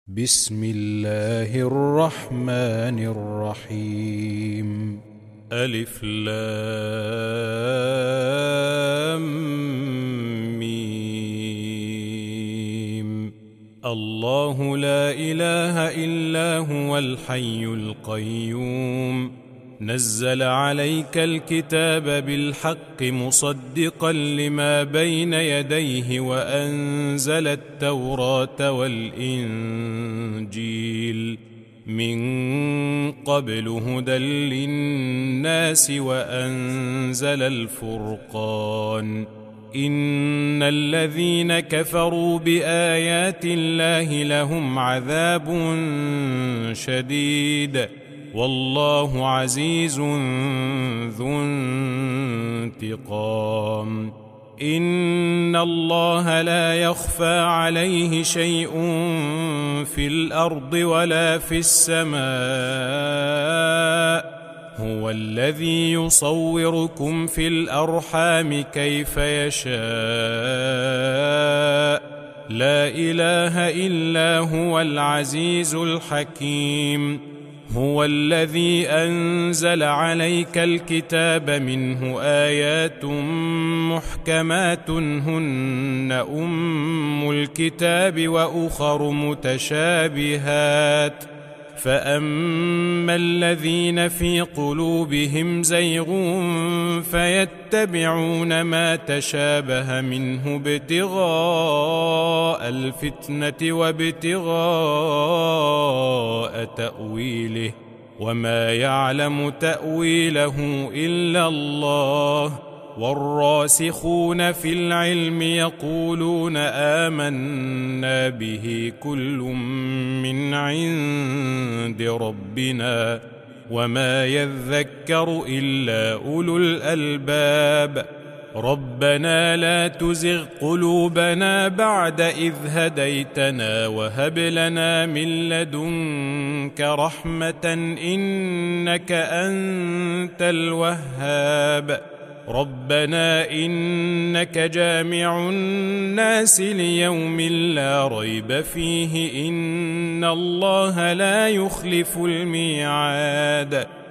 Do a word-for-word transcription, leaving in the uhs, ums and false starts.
بسم الله الرحمن الرحيم. ألف لام ميم. الله لا إله إلا هو الحي القيوم، نزل عليك الكتاب بالحق مصدقا لما بين يديه وأنزل التوراة والإنجيل من قبل هدى للناس وأنزل الفرقان. إن الذين كفروا بآيات الله لهم عذاب شديد، والله عزيز ذو انتقام. إن الله لا يخفى عليه شيء في الأرض ولا في السماء، هو الذي يصوركم في الأرحام كيف يشاء، لا إله إلا هو العزيز الحكيم. هو الذي أنزل عليك الكتاب منه آيات محكمات هن أم الكتاب وأخر متشابهات، فأما الذين في قلوبهم زيغ فيتبعون ما تشابه منه ابتغاء الفتنة وابتغاء تأويله، وما يعلم تأويله إلا الله. والراسخون في العلم يقولون آمنا به كل من عند ربنا، وما يذكر إلا أولو الألباب. ربنا لا تزغ قلوبنا بعد إذ هديتنا وهب لنا من لدنك رحمة إنك أنت الوهاب. ربنا إنك جامع الناس ليوم لا ريب فيه إن الله لا يخلف الميعاد.